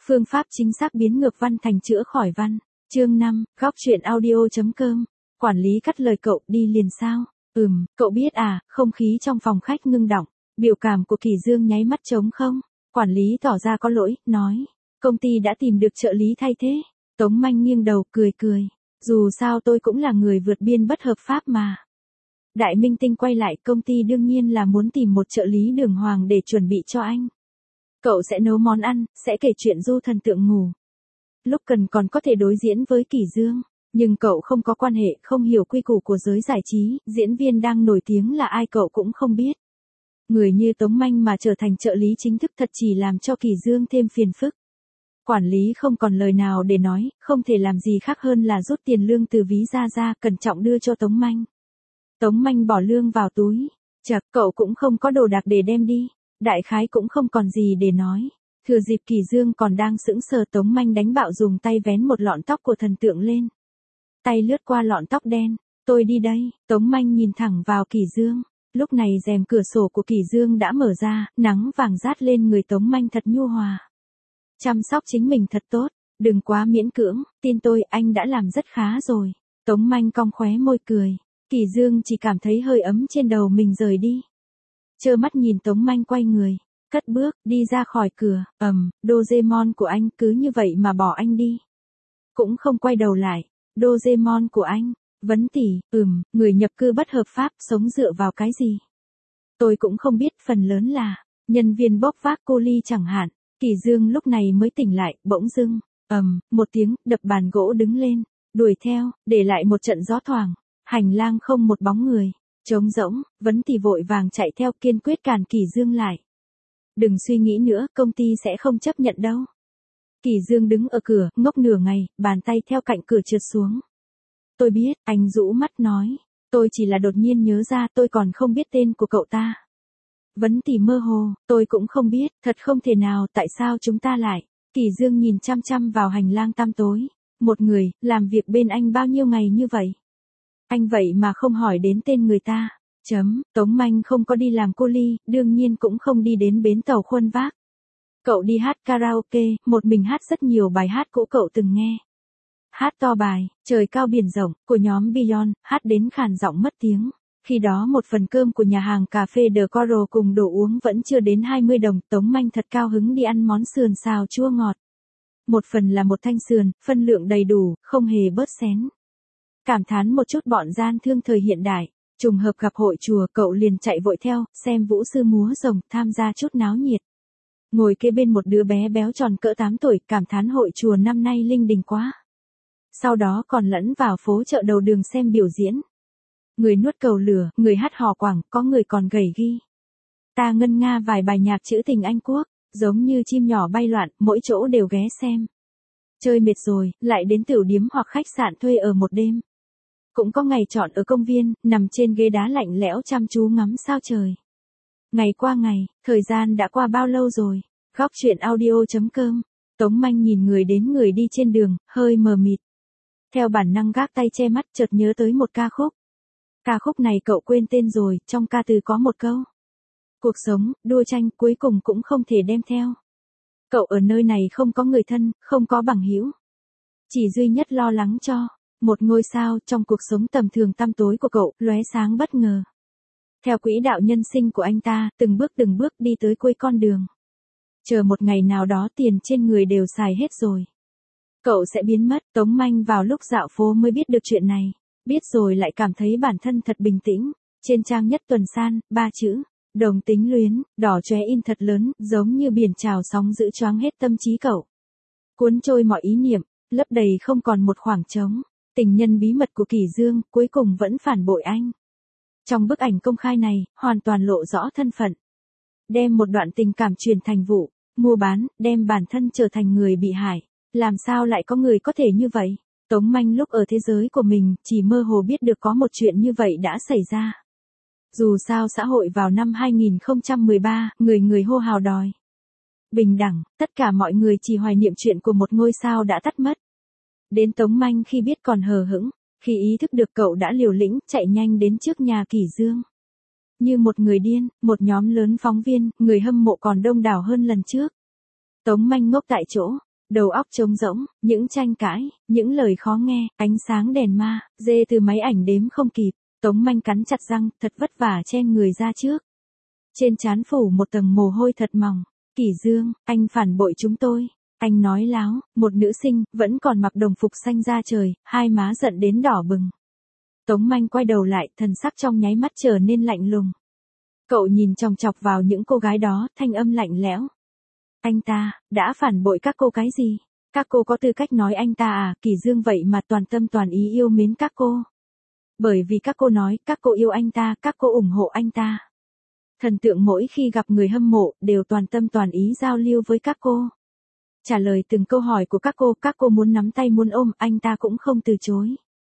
Phương pháp chính xác biến ngược văn thành chữa khỏi văn. Chương 5, góc truyện audio.com. Quản lý cắt lời cậu, đi liền sao? Cậu biết à, không khí trong phòng khách ngưng đọng, biểu cảm của Kỳ Dương nháy mắt trống không. Quản lý tỏ ra có lỗi, nói, công ty đã tìm được trợ lý thay thế. Tống Manh nghiêng đầu, cười. Dù sao tôi cũng là người vượt biên bất hợp pháp mà. Đại minh tinh quay lại, công ty đương nhiên là muốn tìm một trợ lý đường hoàng để chuẩn bị cho anh. Cậu sẽ nấu món ăn, sẽ kể chuyện du thần tượng ngủ. Lúc cần còn có thể đối diễn với Kỳ Dương. Nhưng cậu không có quan hệ, không hiểu quy củ của giới giải trí, diễn viên đang nổi tiếng là ai cậu cũng không biết. Người như Tống Manh mà trở thành trợ lý chính thức thật chỉ làm cho Kỳ Dương thêm phiền phức. Quản lý không còn lời nào để nói, không thể làm gì khác hơn là rút tiền lương từ ví ra, cẩn trọng đưa cho Tống Manh. Tống Manh bỏ lương vào túi. Chật, cậu cũng không có đồ đạc để đem đi. Đại khái cũng không còn gì để nói. Thừa dịp Kỳ Dương còn đang sững sờ, Tống Manh đánh bạo dùng tay vén một lọn tóc của thần tượng lên. Tay lướt qua lọn tóc đen. Tôi đi đây. Tống Manh nhìn thẳng vào Kỳ Dương. Lúc này rèm cửa sổ của Kỳ Dương đã mở ra, nắng vàng rát lên người Tống Manh thật nhu hòa. Chăm sóc chính mình thật tốt, đừng quá miễn cưỡng, tin tôi anh đã làm rất khá rồi. Tống Manh cong khóe môi cười. Kỳ Dương chỉ cảm thấy hơi ấm trên đầu mình rời đi. Trơ mắt nhìn Tống Manh quay người, cất bước, đi ra khỏi cửa, Doraemon của anh cứ như vậy mà bỏ anh đi. Cũng không quay đầu lại, Doraemon của anh, Vấn Tỷ, người nhập cư bất hợp pháp sống dựa vào cái gì? Tôi cũng không biết, phần lớn là, nhân viên bốc vác cô ly chẳng hạn. Kỳ Dương lúc này mới tỉnh lại, bỗng dưng, một tiếng, đập bàn gỗ đứng lên, đuổi theo, để lại một trận gió thoảng, hành lang không một bóng người, trống rỗng, Vấn Tỷ vội vàng chạy theo kiên quyết cản Kỳ Dương lại. Đừng suy nghĩ nữa, công ty sẽ không chấp nhận đâu. Kỳ Dương đứng ở cửa, ngốc nửa ngày, bàn tay theo cạnh cửa trượt xuống. Tôi biết, anh rũ mắt nói, tôi chỉ là đột nhiên nhớ ra tôi còn không biết tên của cậu ta. Vấn Tỷ mơ hồ, tôi cũng không biết, thật không thể nào, tại sao chúng ta lại. Kỳ Dương nhìn chăm chăm vào hành lang tăm tối. Một người, làm việc bên anh bao nhiêu ngày như vậy? Anh vậy mà không hỏi đến tên người ta. Tống Manh không có đi làm cô ly, đương nhiên cũng không đi đến bến tàu khuân vác. Cậu đi hát karaoke, một mình hát rất nhiều bài hát cũ cậu từng nghe. Hát to bài, Trời cao biển rộng, của nhóm Beyond, hát đến khàn giọng mất tiếng. Khi đó một phần cơm của nhà hàng cà phê The Coral cùng đồ uống vẫn chưa đến 20 đồng, Tống Manh thật cao hứng đi ăn món sườn xào chua ngọt. Một phần là một thanh sườn, phân lượng đầy đủ, không hề bớt xén. Cảm thán một chút bọn gian thương thời hiện đại, trùng hợp gặp hội chùa, cậu liền chạy vội theo, xem vũ sư múa rồng, tham gia chút náo nhiệt. Ngồi kế bên một đứa bé béo tròn cỡ 8 tuổi, cảm thán hội chùa năm nay linh đình quá. Sau đó còn lẫn vào phố chợ đầu đường xem biểu diễn. Người nuốt cầu lửa, người hát hò quảng, có người còn gầy ghi. Ta ngân nga vài bài nhạc trữ tình Anh Quốc, giống như chim nhỏ bay loạn, mỗi chỗ đều ghé xem. Chơi mệt rồi, lại đến tửu điếm hoặc khách sạn thuê ở một đêm. Cũng có ngày chọn ở công viên, nằm trên ghế đá lạnh lẽo chăm chú ngắm sao trời. Ngày qua ngày, thời gian đã qua bao lâu rồi? Góc truyện audio.com. Tống Manh nhìn người đến người đi trên đường, hơi mờ mịt. Theo bản năng gác tay che mắt, chợt nhớ tới một ca khúc. Ca khúc này cậu quên tên rồi, trong ca từ có một câu. Cuộc sống, đua tranh, cuối cùng cũng không thể đem theo. Cậu ở nơi này không có người thân, không có bằng hữu. Chỉ duy nhất lo lắng cho một ngôi sao trong cuộc sống tầm thường tăm tối của cậu, lóe sáng bất ngờ. Theo quỹ đạo nhân sinh của anh ta, từng bước đi tới cuối con đường. Chờ một ngày nào đó tiền trên người đều xài hết rồi. Cậu sẽ biến mất. Tống Manh vào lúc dạo phố mới biết được chuyện này. Biết rồi lại cảm thấy bản thân thật bình tĩnh. Trên trang nhất tuần san, 3 chữ. Đồng tính luyến, đỏ chóe in thật lớn, giống như biển trào sóng giữ choáng hết tâm trí cậu. Cuốn trôi mọi ý niệm, lấp đầy không còn một khoảng trống. Tình nhân bí mật của Kỳ Dương, cuối cùng vẫn phản bội anh. Trong bức ảnh công khai này, hoàn toàn lộ rõ thân phận. Đem một đoạn tình cảm truyền thành vụ, mua bán, đem bản thân trở thành người bị hại. Làm sao lại có người có thể như vậy? Tống Manh lúc ở thế giới của mình, chỉ mơ hồ biết được có một chuyện như vậy đã xảy ra. Dù sao xã hội vào năm 2013, người hô hào đòi bình đẳng, tất cả mọi người chỉ hoài niệm chuyện của một ngôi sao đã tắt mất. Đến Tống Manh khi biết còn hờ hững, khi ý thức được cậu đã liều lĩnh, chạy nhanh đến trước nhà Kỳ Dương. Như một người điên, một nhóm lớn phóng viên, người hâm mộ còn đông đảo hơn lần trước. Tống Manh ngốc tại chỗ, Đầu óc trống rỗng, những tranh cãi, những lời khó nghe, ánh sáng đèn ma, dê từ máy ảnh đếm không kịp. Tống Manh cắn chặt răng, thật vất vả chen người ra trước. Trên trán phủ một tầng mồ hôi thật mỏng. Kỷ Dương, anh phản bội chúng tôi. Anh nói láo, một nữ sinh, vẫn còn mặc đồng phục xanh da trời, hai má giận đến đỏ bừng. Tống Manh quay đầu lại, thần sắc trong nháy mắt trở nên lạnh lùng. Cậu nhìn chòng chọc vào những cô gái đó, thanh âm lạnh lẽo. Anh ta, đã phản bội các cô cái gì? Các cô có tư cách nói anh ta à? Kỷ Dương vậy mà toàn tâm toàn ý yêu mến các cô. Bởi vì các cô nói, các cô yêu anh ta, các cô ủng hộ anh ta. Thần tượng mỗi khi gặp người hâm mộ, đều toàn tâm toàn ý giao lưu với các cô. Trả lời từng câu hỏi của các cô muốn nắm tay muốn ôm, anh ta cũng không từ chối.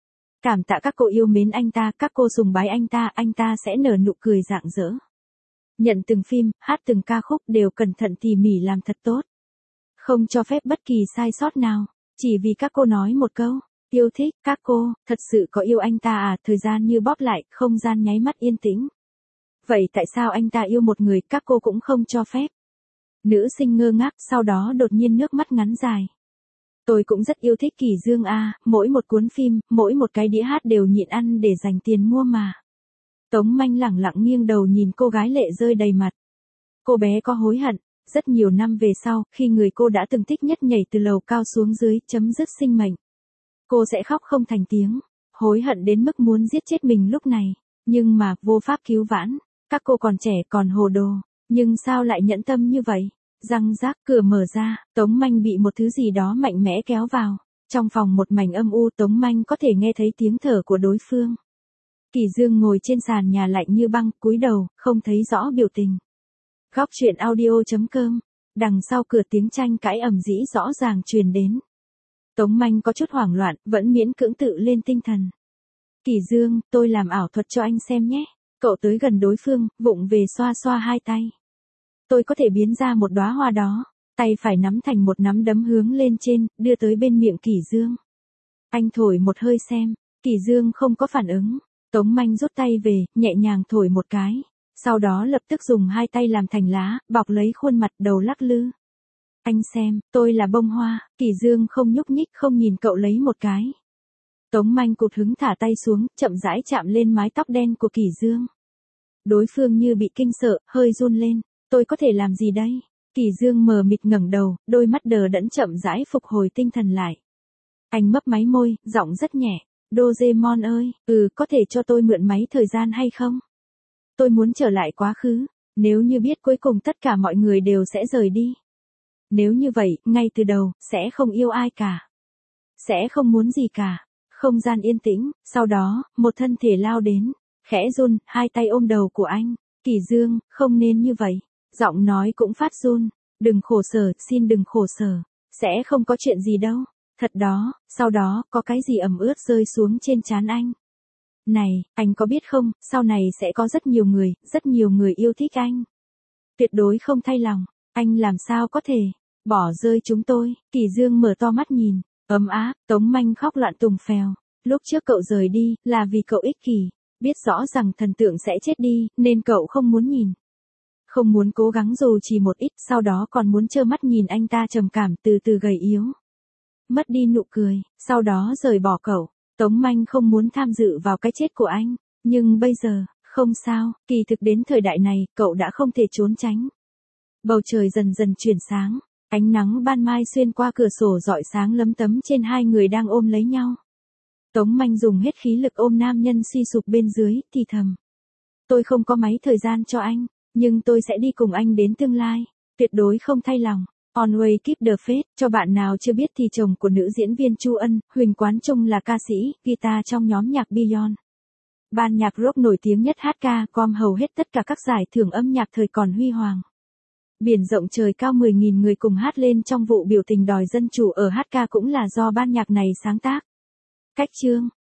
Cảm tạ các cô yêu mến anh ta, các cô sùng bái anh ta sẽ nở nụ cười rạng rỡ. Nhận từng phim, hát từng ca khúc đều cẩn thận tỉ mỉ làm thật tốt. Không cho phép bất kỳ sai sót nào, chỉ vì các cô nói một câu, yêu thích, các cô, thật sự có yêu anh ta à? Thời gian như bóp lại, không gian nháy mắt yên tĩnh. Vậy tại sao anh ta yêu một người, các cô cũng không cho phép? Nữ sinh ngơ ngác, sau đó đột nhiên nước mắt ngắn dài. Tôi cũng rất yêu thích Kỷ Dương a, mỗi một cuốn phim, mỗi một cái đĩa hát đều nhịn ăn để dành tiền mua mà. Tống Manh lẳng lặng nghiêng đầu nhìn cô gái lệ rơi đầy mặt. Cô bé có hối hận, rất nhiều năm về sau, khi người cô đã từng thích nhất nhảy từ lầu cao xuống dưới, chấm dứt sinh mệnh. Cô sẽ khóc không thành tiếng, hối hận đến mức muốn giết chết mình lúc này, nhưng mà, vô pháp cứu vãn. Các cô còn trẻ còn hồ đồ, nhưng sao lại nhẫn tâm như vậy? Răng rác, cửa mở ra, Tống Manh bị một thứ gì đó mạnh mẽ kéo vào. Trong phòng một mảnh âm u, Tống Manh có thể nghe thấy tiếng thở của đối phương. Kỷ Dương ngồi trên sàn nhà lạnh như băng, cúi đầu, không thấy rõ biểu tình. Góc truyện audio.com, đằng sau cửa tiếng tranh cãi ầm dĩ rõ ràng truyền đến. Tống Manh có chút hoảng loạn, vẫn miễn cưỡng tự lên tinh thần. Kỷ Dương, tôi làm ảo thuật cho anh xem nhé. Cậu tới gần đối phương, vụng về xoa xoa hai tay. Tôi có thể biến ra một đóa hoa đó, tay phải nắm thành một nắm đấm hướng lên trên, đưa tới bên miệng Kỷ Dương. Anh thổi một hơi xem, Kỷ Dương không có phản ứng. Tống Manh rút tay về, nhẹ nhàng thổi một cái. Sau đó lập tức dùng hai tay làm thành lá, bọc lấy khuôn mặt, đầu lắc lư. Anh xem, tôi là bông hoa. Kỷ Dương không nhúc nhích, không nhìn cậu lấy một cái. Tống Manh cụt hứng thả tay xuống, chậm rãi chạm lên mái tóc đen của Kỷ Dương. Đối phương như bị kinh sợ, hơi run lên. Tôi có thể làm gì đây? Kỷ Dương mờ mịt ngẩng đầu, đôi mắt đờ đẫn chậm rãi phục hồi tinh thần lại. Anh mấp máy môi, giọng rất nhẹ. Doraemon ơi, có thể cho tôi mượn máy thời gian hay không? Tôi muốn trở lại quá khứ, nếu như biết cuối cùng tất cả mọi người đều sẽ rời đi. Nếu như vậy, ngay từ đầu, sẽ không yêu ai cả. Sẽ không muốn gì cả. Không gian yên tĩnh, sau đó, một thân thể lao đến, khẽ run, hai tay ôm đầu của anh. Kỷ Dương, không nên như vậy. Giọng nói cũng phát run. Đừng khổ sở, xin đừng khổ sở. Sẽ không có chuyện gì đâu. Thật đó, sau đó, có cái gì ẩm ướt rơi xuống trên trán anh. Này, anh có biết không, sau này sẽ có rất nhiều người yêu thích anh. Tuyệt đối không thay lòng, anh làm sao có thể bỏ rơi chúng tôi. Kỷ Dương mở to mắt nhìn, ấm áp. Tống Manh khóc loạn tùng phèo. Lúc trước cậu rời đi, là vì cậu ích kỷ, biết rõ rằng thần tượng sẽ chết đi, nên cậu không muốn nhìn. Không muốn cố gắng dù chỉ một ít, sau đó còn muốn trơ mắt nhìn anh ta trầm cảm từ từ gầy yếu. Mất đi nụ cười, sau đó rời bỏ cậu. Tống Manh không muốn tham dự vào cái chết của anh, nhưng bây giờ, không sao, kỳ thực đến thời đại này, cậu đã không thể trốn tránh. Bầu trời dần dần chuyển sáng, ánh nắng ban mai xuyên qua cửa sổ rọi sáng lấm tấm trên hai người đang ôm lấy nhau. Tống Manh dùng hết khí lực ôm nam nhân suy sụp bên dưới, thì thầm. Tôi không có máy thời gian cho anh, nhưng tôi sẽ đi cùng anh đến tương lai, tuyệt đối không thay lòng. Always keep the faith. Cho bạn nào chưa biết thì chồng của nữ diễn viên Chu Ân, Huỳnh Quán Trung là ca sĩ, guitar trong nhóm nhạc Beyond. Ban nhạc rock nổi tiếng nhất HK.com hầu hết tất cả các giải thưởng âm nhạc thời còn huy hoàng. Biển rộng trời cao 10.000 người cùng hát lên trong vụ biểu tình đòi dân chủ ở HK cũng là do ban nhạc này sáng tác. Cách chương